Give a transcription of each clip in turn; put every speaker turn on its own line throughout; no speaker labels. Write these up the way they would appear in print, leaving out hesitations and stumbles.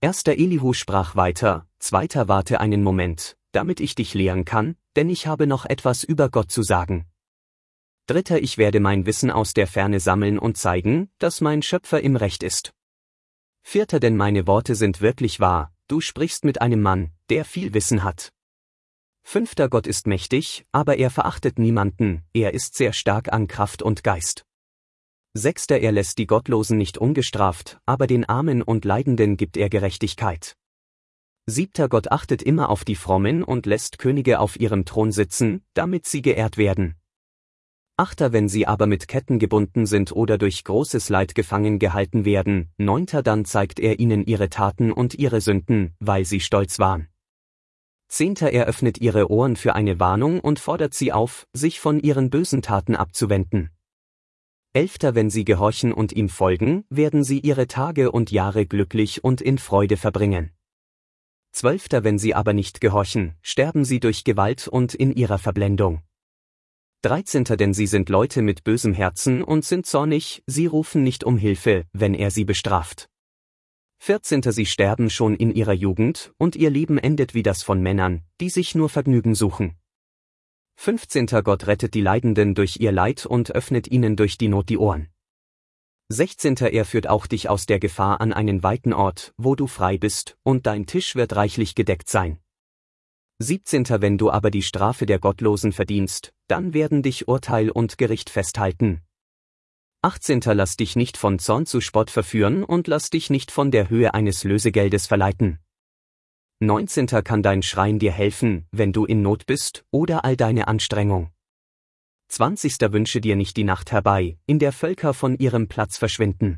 Erster Elihu sprach weiter, Zweiter warte einen Moment, damit ich dich lehren kann, denn ich habe noch etwas über Gott zu sagen. Dritter ich werde mein Wissen aus der Ferne sammeln und zeigen, dass mein Schöpfer im Recht ist. Vierter denn meine Worte sind wirklich wahr, du sprichst mit einem Mann, der viel Wissen hat. Fünfter Gott ist mächtig, aber er verachtet niemanden, er ist sehr stark an Kraft und Geist. Sechster er lässt die Gottlosen nicht ungestraft, aber den Armen und Leidenden gibt er Gerechtigkeit. Siebter Gott achtet immer auf die Frommen und lässt Könige auf ihrem Thron sitzen, damit sie geehrt werden. Achter wenn sie aber mit Ketten gebunden sind oder durch großes Leid gefangen gehalten werden, neunter dann zeigt er ihnen ihre Taten und ihre Sünden, weil sie stolz waren. Zehnter er öffnet ihre Ohren für eine Warnung und fordert sie auf, sich von ihren bösen Taten abzuwenden. Elfter wenn sie gehorchen und ihm folgen, werden sie ihre Tage und Jahre glücklich und in Freude verbringen. Zwölfter wenn sie aber nicht gehorchen, sterben sie durch Gewalt und in ihrer Verblendung. 13. denn sie sind Leute mit bösem Herzen und sind zornig, sie rufen nicht um Hilfe, wenn er sie bestraft. 14. sie sterben schon in ihrer Jugend, und ihr Leben endet wie das von Männern, die sich nur Vergnügen suchen. 15. Gott rettet die Leidenden durch ihr Leid und öffnet ihnen durch die Not die Ohren. 16. er führt auch dich aus der Gefahr an einen weiten Ort, wo du frei bist, und dein Tisch wird reichlich gedeckt sein. 17. wenn du aber die Strafe der Gottlosen verdienst, dann werden dich Urteil und Gericht festhalten. 18. lass dich nicht von Zorn zu Spott verführen und lass dich nicht von der Höhe eines Lösegeldes verleiten. 19. kann dein Schreien dir helfen, wenn du in Not bist, oder all deine Anstrengung. 20. wünsche dir nicht die Nacht herbei, in der Völker von ihrem Platz verschwinden.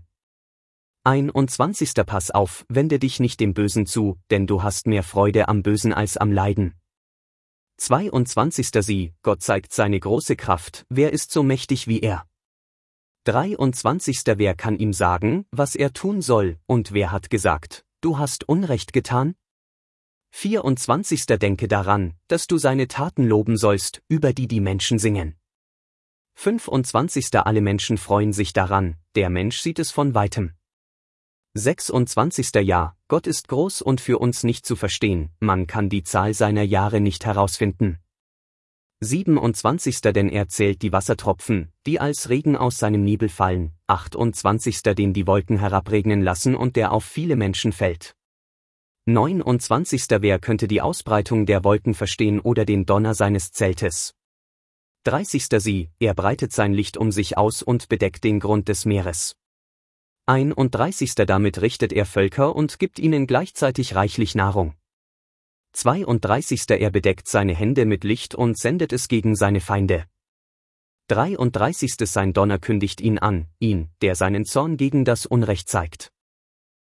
21. pass auf, wende dich nicht dem Bösen zu, denn du hast mehr Freude am Bösen als am Leiden. 22. sieh, Gott zeigt seine große Kraft, wer ist so mächtig wie er? 23. wer kann ihm sagen, was er tun soll, und wer hat gesagt, du hast Unrecht getan? 24. denke daran, dass du seine Taten loben sollst, über die die Menschen singen. 25. alle Menschen freuen sich daran, der Mensch sieht es von weitem. 26. ja, Gott ist groß und für uns nicht zu verstehen, man kann die Zahl seiner Jahre nicht herausfinden. 27. denn er zählt die Wassertropfen, die als Regen aus seinem Nebel fallen, 28. den die Wolken herabregnen lassen und der auf viele Menschen fällt. 29. wer könnte die Ausbreitung der Wolken verstehen oder den Donner seines Zeltes? 30. sie, er breitet sein Licht um sich aus und bedeckt den Grund des Meeres. 31. damit richtet er Völker und gibt ihnen gleichzeitig reichlich Nahrung. 32. er bedeckt seine Hände mit Licht und sendet es gegen seine Feinde. 33. sein Donner kündigt ihn an, ihn, der seinen Zorn gegen das Unrecht zeigt.